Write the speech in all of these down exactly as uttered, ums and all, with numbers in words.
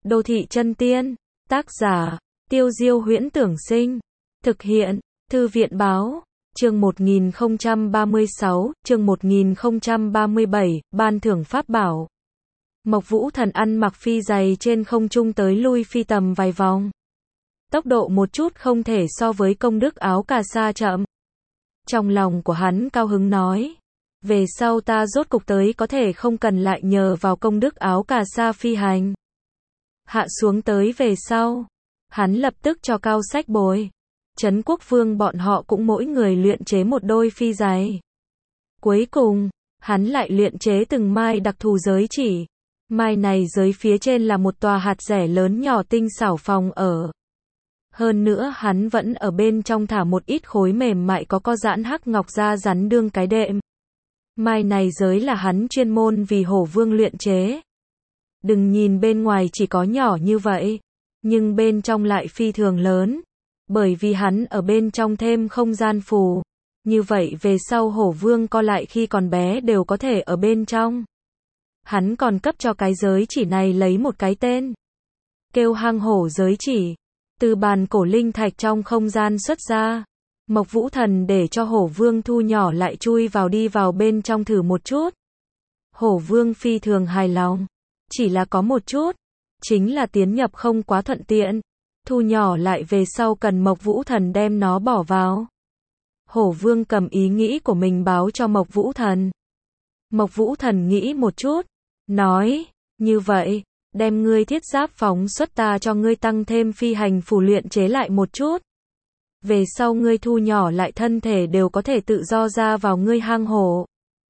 Đô thị chân tiên, tác giả, Tiêu Diêu Huyễn Tưởng Sinh, thực hiện, Thư viện Báo, chương một nghìn không trăm ba mươi sáu, chương một nghìn không trăm ba mươi bảy, ban thưởng pháp bảo. Mộc Vũ Thần ăn mặc phi giày trên không trung tới lui phi tầm vài vòng. Tốc độ một chút không thể so với công đức áo cà sa chậm. Trong lòng của hắn cao hứng nói, về sau ta rốt cục tới có thể không cần lại nhờ vào công đức áo cà sa phi hành. Hạ xuống tới về sau, hắn lập tức cho Cao Sách Bồi, Trấn Quốc Vương bọn họ cũng mỗi người luyện chế một đôi phi giày. Cuối cùng, hắn lại luyện chế từng mai đặc thù giới chỉ. Mai này giới phía trên là một tòa hạt rẻ lớn nhỏ tinh xảo phòng ở. Hơn nữa hắn vẫn ở bên trong thả một ít khối mềm mại có co giãn hắc ngọc da rắn đương cái đệm. Mai này giới là hắn chuyên môn vì Hổ Vương luyện chế. Đừng nhìn bên ngoài chỉ có nhỏ như vậy, nhưng bên trong lại phi thường lớn, bởi vì hắn ở bên trong thêm không gian phù. Như vậy về sau Hổ Vương co lại khi còn bé đều có thể ở bên trong. Hắn còn cấp cho cái giới chỉ này lấy một cái tên, kêu hang hổ giới chỉ. Từ bàn cổ linh thạch trong không gian xuất ra, Mộc Vũ Thần để cho Hổ Vương thu nhỏ lại chui vào đi vào bên trong thử một chút. Hổ Vương phi thường hài lòng, chỉ là có một chút, chính là tiến nhập không quá thuận tiện, thu nhỏ lại về sau cần Mộc Vũ Thần đem nó bỏ vào. Hổ Vương cầm ý nghĩ của mình báo cho Mộc Vũ Thần. Mộc Vũ Thần nghĩ một chút, nói, như vậy, đem ngươi thiết giáp phóng xuất ta cho ngươi tăng thêm phi hành phù luyện chế lại một chút. Về sau ngươi thu nhỏ lại thân thể đều có thể tự do ra vào ngươi hang hổ.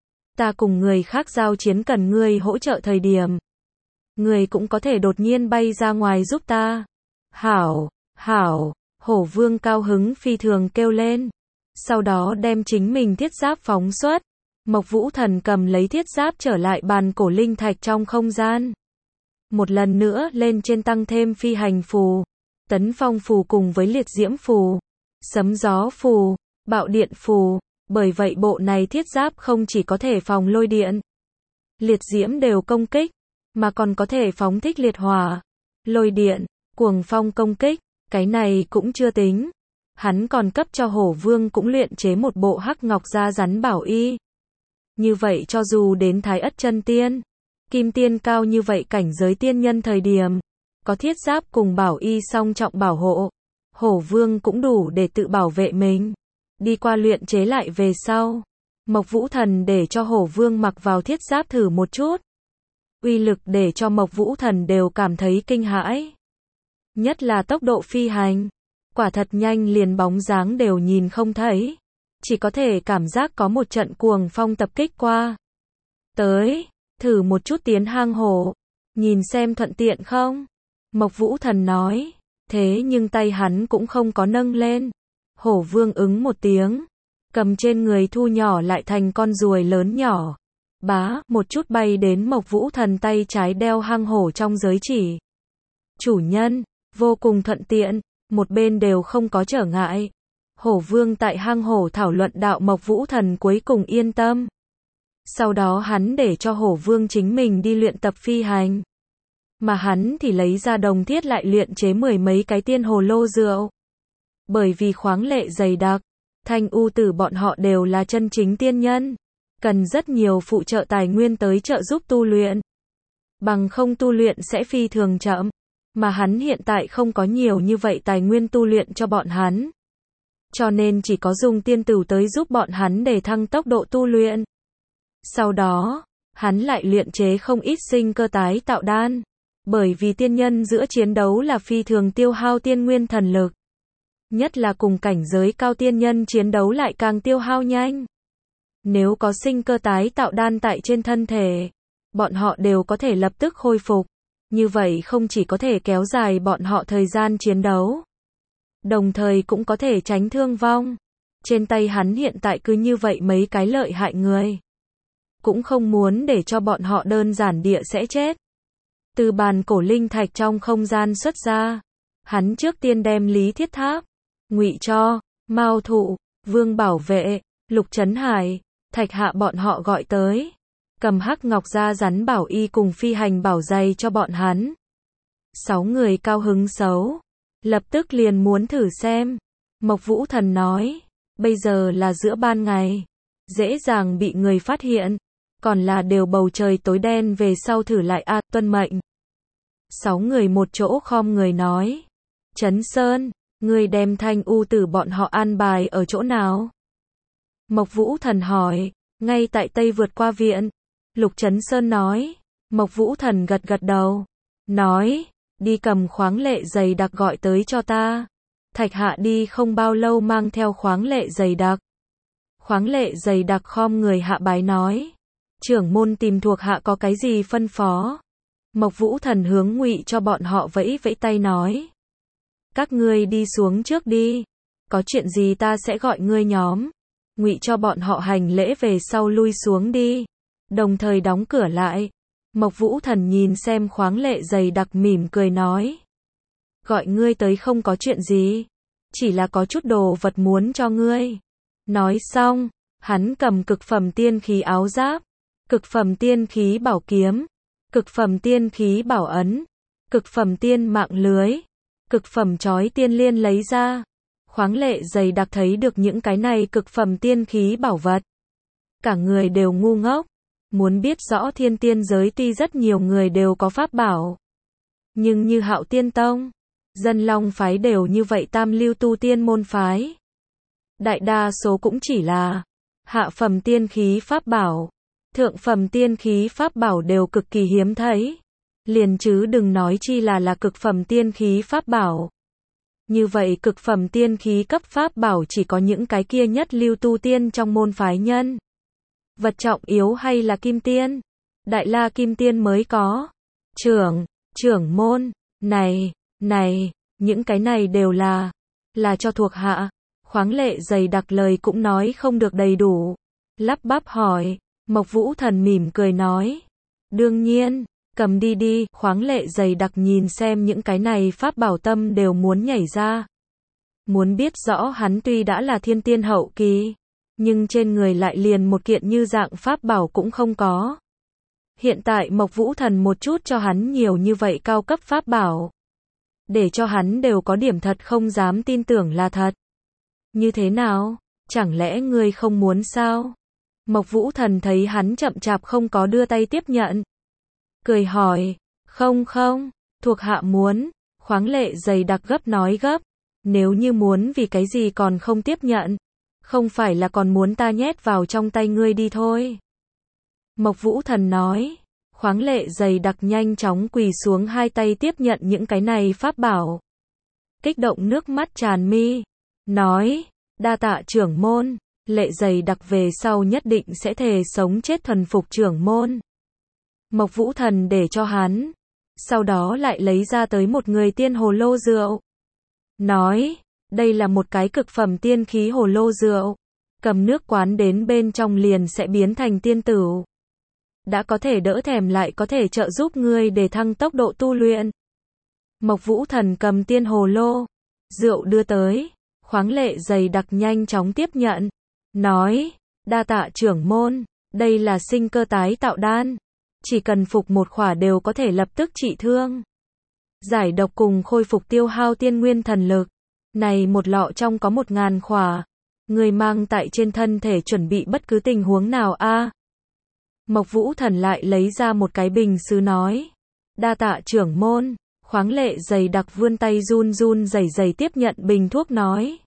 Ta cùng người khác giao chiến cần ngươi hỗ trợ thời điểm, ngươi cũng có thể đột nhiên bay ra ngoài giúp ta. Hảo, hảo, Hổ Vương cao hứng phi thường kêu lên. Sau đó đem chính mình thiết giáp phóng xuất. Mộc Vũ Thần cầm lấy thiết giáp trở lại bàn cổ linh thạch trong không gian. Một lần nữa lên trên tăng thêm phi hành phù, tấn phong phù cùng với liệt diễm phù, sấm gió phù, bạo điện phù. Bởi vậy bộ này thiết giáp không chỉ có thể phòng lôi điện, liệt diễm đều công kích, mà còn có thể phóng thích liệt hỏa, lôi điện, cuồng phong công kích. Cái này cũng chưa tính, hắn còn cấp cho Hổ Vương cũng luyện chế một bộ hắc ngọc da rắn bảo y. Như vậy cho dù đến Thái Ất chân tiên, kim tiên cao như vậy cảnh giới tiên nhân thời điểm, có thiết giáp cùng bảo y song trọng bảo hộ, Hổ Vương cũng đủ để tự bảo vệ mình. Đi qua luyện chế lại về sau, Mộc Vũ Thần để cho Hổ Vương mặc vào thiết giáp thử một chút. Uy lực để cho Mộc Vũ Thần đều cảm thấy kinh hãi. Nhất là tốc độ phi hành, quả thật nhanh liền bóng dáng đều nhìn không thấy. Chỉ có thể cảm giác có một trận cuồng phong tập kích qua. Tới, thử một chút tiến hang hổ, nhìn xem thuận tiện không? Mộc Vũ Thần nói, thế nhưng tay hắn cũng không có nâng lên. Hổ Vương ứng một tiếng, cầm trên người thu nhỏ lại thành con ruồi lớn nhỏ. Bá, một chút bay đến Mộc Vũ Thần tay trái đeo hang hổ trong giới chỉ. Chủ nhân, vô cùng thuận tiện, một bên đều không có trở ngại. Hổ Vương tại hang hổ thảo luận đạo Mộc Vũ Thần cuối cùng yên tâm. Sau đó hắn để cho Hổ Vương chính mình đi luyện tập phi hành. Mà hắn thì lấy ra đồng thiết lại luyện chế mười mấy cái tiên hồ lô rượu. Bởi vì khoáng lệ dày đặc, Thanh U Tử bọn họ đều là chân chính tiên nhân, cần rất nhiều phụ trợ tài nguyên tới trợ giúp tu luyện. Bằng không tu luyện sẽ phi thường chậm, mà hắn hiện tại không có nhiều như vậy tài nguyên tu luyện cho bọn hắn. Cho nên chỉ có dùng tiên tửu tới giúp bọn hắn để thăng tốc độ tu luyện. Sau đó, hắn lại luyện chế không ít sinh cơ tái tạo đan, bởi vì tiên nhân giữa chiến đấu là phi thường tiêu hao tiên nguyên thần lực. Nhất là cùng cảnh giới cao tiên nhân chiến đấu lại càng tiêu hao nhanh. Nếu có sinh cơ tái tạo đan tại trên thân thể, bọn họ đều có thể lập tức khôi phục. Như vậy không chỉ có thể kéo dài bọn họ thời gian chiến đấu, đồng thời cũng có thể tránh thương vong. Trên tay hắn hiện tại cứ như vậy mấy cái lợi hại người, cũng không muốn để cho bọn họ đơn giản địa sẽ chết. Từ bàn cổ linh thạch trong không gian xuất ra, hắn trước tiên đem Lý Thiết Tháp, Ngụy Cho, Mao Thụ, Vương Bảo Vệ, Lục Trấn Hải, Thạch Hạ bọn họ gọi tới, cầm hắc ngọc da rắn bảo y cùng phi hành bảo giày cho bọn hắn. Sáu người cao hứng xấu, lập tức liền muốn thử xem. Mộc Vũ Thần nói, bây giờ là giữa ban ngày, dễ dàng bị người phát hiện, còn là đều bầu trời tối đen về sau thử lại a, tuân mệnh. Sáu người một chỗ khom người nói, Trấn Sơn, người đem Thanh U Tử bọn họ an bài ở chỗ nào? Mộc Vũ Thần hỏi, ngay tại Tây vượt qua viện. Lục Trấn Sơn nói. Mộc Vũ Thần gật gật đầu, nói, đi cầm khoáng lệ dày đặc gọi tới cho ta. Thạch Hạ đi không bao lâu mang theo khoáng lệ dày đặc. Khoáng lệ dày đặc khom người hạ bái nói, trưởng môn tìm thuộc hạ có cái gì phân phó? Mộc Vũ Thần hướng Ngụy cho bọn họ vẫy vẫy tay nói, các ngươi đi xuống trước đi, có chuyện gì ta sẽ gọi ngươi nhóm. Ngụy cho bọn họ hành lễ về sau lui xuống đi, đồng thời đóng cửa lại. Mộc Vũ Thần nhìn xem khoáng lệ dày đặc mỉm cười nói, gọi ngươi tới không có chuyện gì, chỉ là có chút đồ vật muốn cho ngươi. Nói xong, hắn cầm cực phẩm tiên khí áo giáp, cực phẩm tiên khí bảo kiếm, cực phẩm tiên khí bảo ấn, cực phẩm tiên mạng lưới, cực phẩm chói tiên liên lấy ra. Khoáng lệ dày đặc thấy được những cái này cực phẩm tiên khí bảo vật, cả người đều ngu ngốc. Muốn biết rõ thiên tiên giới tuy rất nhiều người đều có pháp bảo, nhưng như Hạo Tiên Tông, Dân Long phái đều như vậy tam lưu tu tiên môn phái, đại đa số cũng chỉ là hạ phẩm tiên khí pháp bảo, thượng phẩm tiên khí pháp bảo đều cực kỳ hiếm thấy, liền chứ đừng nói chi là là cực phẩm tiên khí pháp bảo. Như vậy cực phẩm tiên khí cấp pháp bảo chỉ có những cái kia nhất lưu tu tiên trong môn phái nhân. Vật trọng yếu hay là kim tiên? Đại la kim tiên mới có. Trưởng, trưởng môn, này, này, những cái này đều là, là cho thuộc hạ. Khoáng lệ dày đặc lời cũng nói không được đầy đủ. Lắp bắp hỏi, Mộc Vũ Thần mỉm cười nói, đương nhiên, cầm đi đi. Khoáng lệ dày đặc nhìn xem những cái này pháp bảo tâm đều muốn nhảy ra. Muốn biết rõ hắn tuy đã là thiên tiên hậu kỳ, nhưng trên người lại liền một kiện như dạng pháp bảo cũng không có. Hiện tại Mộc Vũ Thần một chút cho hắn nhiều như vậy cao cấp pháp bảo, để cho hắn đều có điểm thật không dám tin tưởng là thật. Như thế nào? Chẳng lẽ ngươi không muốn sao? Mộc Vũ Thần thấy hắn chậm chạp không có đưa tay tiếp nhận, cười hỏi, không không, thuộc hạ muốn. Khoáng lệ dày đặc gấp nói gấp, nếu như muốn vì cái gì còn không tiếp nhận, không phải là còn muốn ta nhét vào trong tay ngươi đi thôi. Mộc Vũ Thần nói. Khoáng lệ dày đặc nhanh chóng quỳ xuống hai tay tiếp nhận những cái này pháp bảo, kích động nước mắt tràn mi, nói, đa tạ trưởng môn. Lệ dày đặc về sau nhất định sẽ thề sống chết thuần phục trưởng môn. Mộc Vũ Thần để cho hắn, sau đó lại lấy ra tới một người tiên hồ lô rượu, nói, đây là một cái cực phẩm tiên khí hồ lô rượu, cầm nước quán đến bên trong liền sẽ biến thành tiên tử. Đã có thể đỡ thèm lại có thể trợ giúp ngươi để thăng tốc độ tu luyện. Mộc Vũ Thần cầm tiên hồ lô rượu đưa tới, khoáng lệ dày đặc nhanh chóng tiếp nhận, nói, đa tạ trưởng môn, đây là sinh cơ tái tạo đan, chỉ cần phục một khỏa đều có thể lập tức trị thương, giải độc cùng khôi phục tiêu hao tiên nguyên thần lực. Này một lọ trong có một ngàn khỏa, người mang tại trên thân thể chuẩn bị bất cứ tình huống nào a. À? Mộc Vũ Thần lại lấy ra một cái bình sứ nói, đa tạ trưởng môn. Khoáng lệ dày đặc vươn tay run run rẩy rẩy tiếp nhận bình thuốc nói.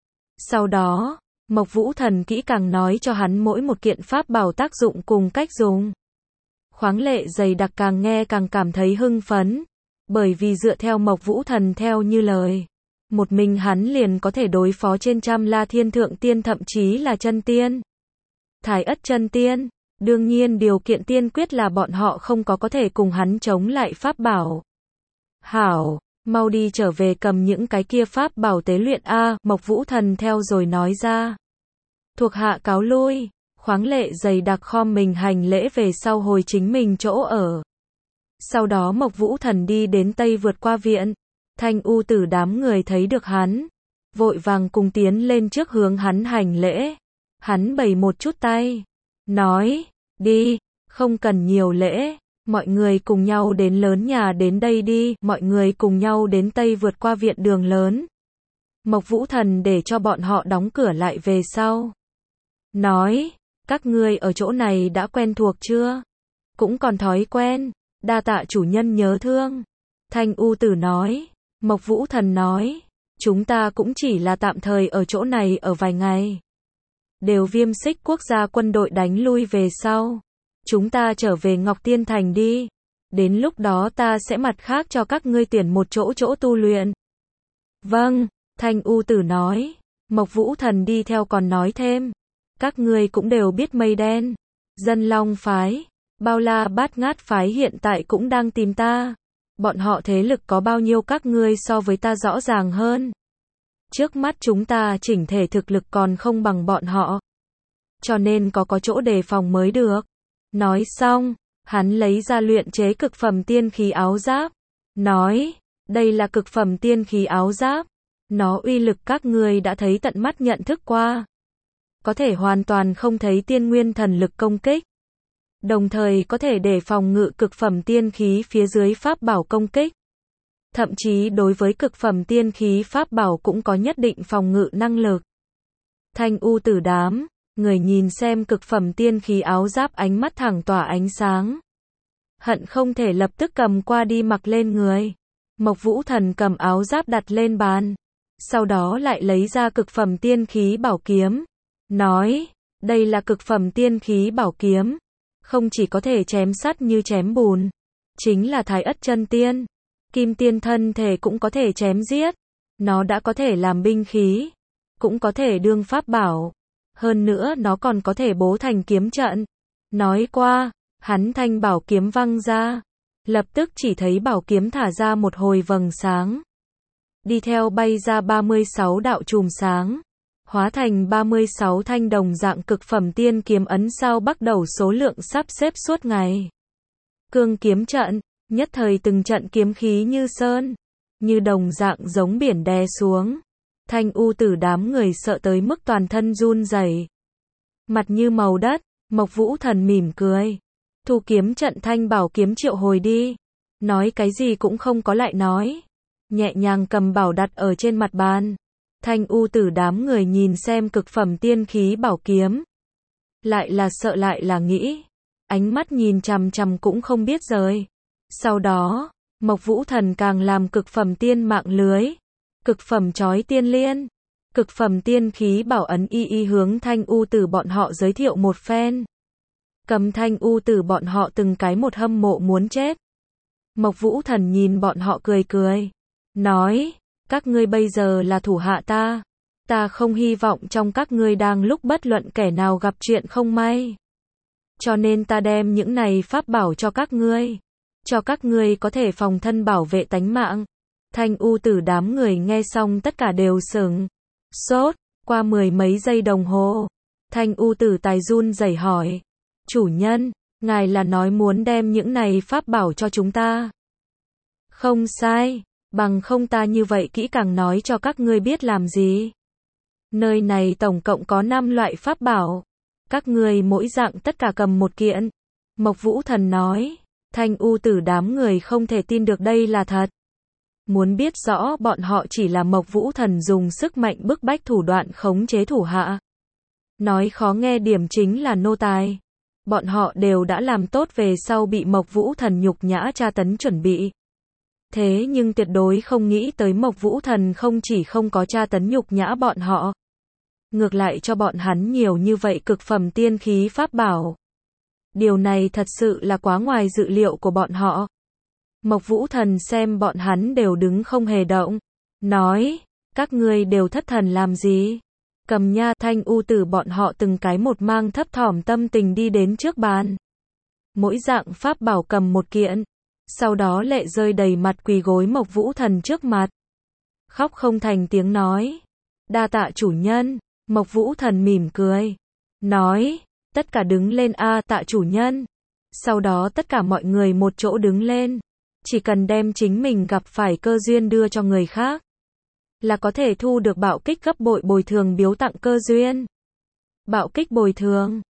Sau đó, Mộc Vũ Thần kỹ càng nói cho hắn mỗi một kiện pháp bảo tác dụng cùng cách dùng. Khoáng lệ dày đặc càng nghe càng cảm thấy hưng phấn, bởi vì dựa theo Mộc Vũ Thần theo như lời, một mình hắn liền có thể đối phó trên trăm la thiên thượng tiên thậm chí là chân tiên. Thái ất chân tiên, đương nhiên điều kiện tiên quyết là bọn họ không có có thể cùng hắn chống lại pháp bảo. Hảo, mau đi trở về cầm những cái kia pháp bảo tế luyện a. Mộc Vũ Thần theo rồi nói ra. Thuộc hạ cáo lui. Khoáng lệ dày đặc khom mình hành lễ về sau hồi chính mình chỗ ở. Sau đó Mộc Vũ Thần đi đến Tây vượt qua viện. Thanh U Tử đám người thấy được hắn, vội vàng cùng tiến lên trước hướng hắn hành lễ. Hắn bày một chút tay, nói, đi, không cần nhiều lễ, Mọi người cùng nhau đến lớn nhà đến đây đi, mọi người cùng nhau đến Tây vượt qua viện đường lớn. Mộc Vũ Thần để cho bọn họ đóng cửa lại về sau. Nói, các ngươi ở chỗ này đã quen thuộc chưa? Cũng còn thói quen, đa tạ chủ nhân nhớ thương. Thanh U Tử nói, Mộc Vũ Thần nói, chúng ta cũng chỉ là tạm thời ở chỗ này ở vài ngày. Đều Viêm Xích quốc gia quân đội đánh lui về sau. Chúng ta trở về Ngọc Tiên Thành đi. Đến lúc đó ta sẽ mặt khác cho các ngươi tuyển một chỗ chỗ tu luyện. Vâng, Thanh U Tử nói. Mộc Vũ Thần đi theo còn nói thêm. Các ngươi cũng đều biết Mây Đen, Dân Long phái, Bao La Bát Ngát phái hiện tại cũng đang tìm ta. Bọn họ thế lực có bao nhiêu các ngươi so với ta rõ ràng hơn. Trước mắt chúng ta chỉnh thể thực lực còn không bằng bọn họ. Cho nên có có chỗ đề phòng mới được. Nói xong, hắn lấy ra luyện chế cực phẩm tiên khí áo giáp. Nói, đây là cực phẩm tiên khí áo giáp. Nó uy lực các ngươi đã thấy tận mắt nhận thức qua. Có thể hoàn toàn không thấy tiên nguyên thần lực công kích. Đồng thời có thể để phòng ngự cực phẩm tiên khí phía dưới pháp bảo công kích. Thậm chí đối với cực phẩm tiên khí pháp bảo cũng có nhất định phòng ngự năng lực. Thanh U Tử đám, người nhìn xem cực phẩm tiên khí áo giáp ánh mắt thẳng tỏa ánh sáng. Hận không thể lập tức cầm qua đi mặc lên người. Mộc Vũ Thần cầm áo giáp đặt lên bàn. Sau đó lại lấy ra cực phẩm tiên khí bảo kiếm. Nói, đây là cực phẩm tiên khí bảo kiếm. Không chỉ có thể chém sắt như chém bùn. Chính là Thái Ất chân tiên. Kim tiên thân thể cũng có thể chém giết. Nó đã có thể làm binh khí. Cũng có thể đương pháp bảo. Hơn nữa nó còn có thể bố thành kiếm trận. Nói qua, hắn thanh bảo kiếm văng ra. Lập tức chỉ thấy bảo kiếm thả ra một hồi vầng sáng. Đi theo bay ra ba mươi sáu đạo chùm sáng. Hóa thành ba mươi sáu thanh đồng dạng cực phẩm tiên kiếm ấn sao bắt đầu số lượng sắp xếp suốt ngày. Cương kiếm trận, nhất thời từng trận kiếm khí như sơn, như đồng dạng giống biển đè xuống. Thanh U Tử đám người sợ tới mức toàn thân run rẩy. Mặt như màu đất, Mộc Vũ Thần mỉm cười. Thu kiếm trận thanh bảo kiếm triệu hồi đi. Nói cái gì cũng không có lại nói. Nhẹ nhàng cầm bảo đặt ở trên mặt bàn. Thanh U Tử đám người nhìn xem cực phẩm tiên khí bảo kiếm. Lại là sợ lại là nghĩ. Ánh mắt nhìn chằm chằm cũng không biết rời. Sau đó, Mộc Vũ Thần càng làm cực phẩm tiên mạng lưới. Cực phẩm chói tiên liên. Cực phẩm tiên khí bảo ấn y y hướng Thanh U Tử bọn họ giới thiệu một phen. Cầm Thanh U Tử bọn họ từng cái một hâm mộ muốn chết. Mộc Vũ Thần nhìn bọn họ cười cười. Nói, các ngươi bây giờ là thủ hạ ta. Ta không hy vọng trong các ngươi đang lúc bất luận kẻ nào gặp chuyện không may. Cho nên ta đem những này pháp bảo cho các ngươi. Cho các ngươi có thể phòng thân bảo vệ tánh mạng. Thanh U Tử đám người nghe xong tất cả đều sững sốt. Qua mười mấy giây đồng hồ. Thanh U Tử tài run rẩy hỏi. Chủ nhân, ngài là nói muốn đem những này pháp bảo cho chúng ta. Không sai. Bằng không ta như vậy kỹ càng nói cho các ngươi biết làm gì. Nơi này tổng cộng có năm loại pháp bảo. Các ngươi mỗi dạng tất cả cầm một kiện. Mộc Vũ Thần nói. Thanh U Tử đám người không thể tin được đây là thật. Muốn biết rõ bọn họ chỉ là Mộc Vũ Thần dùng sức mạnh bức bách thủ đoạn khống chế thủ hạ. Nói khó nghe điểm chính là nô tài. Bọn họ đều đã làm tốt về sau bị Mộc Vũ Thần nhục nhã tra tấn chuẩn bị. Thế nhưng tuyệt đối không nghĩ tới Mộc Vũ Thần không chỉ không có tra tấn nhục nhã bọn họ. Ngược lại cho bọn hắn nhiều như vậy cực phẩm tiên khí pháp bảo. Điều này thật sự là quá ngoài dự liệu của bọn họ. Mộc Vũ Thần xem bọn hắn đều đứng không hề động. Nói, các ngươi đều thất thần làm gì? Cầm nha. Thanh U Tử bọn họ từng cái một mang thấp thỏm tâm tình đi đến trước bàn. Mỗi dạng pháp bảo cầm một kiện. Sau đó lệ rơi đầy mặt quỳ gối Mộc Vũ Thần trước mặt. Khóc không thành tiếng nói. Đa tạ chủ nhân. Mộc Vũ Thần mỉm cười. Nói, tất cả đứng lên a tạ chủ nhân. Sau đó tất cả mọi người một chỗ đứng lên. Chỉ cần đem chính mình gặp phải cơ duyên đưa cho người khác. Là có thể thu được bạo kích gấp bội bồi thường biếu tặng cơ duyên. Bạo kích bồi thường.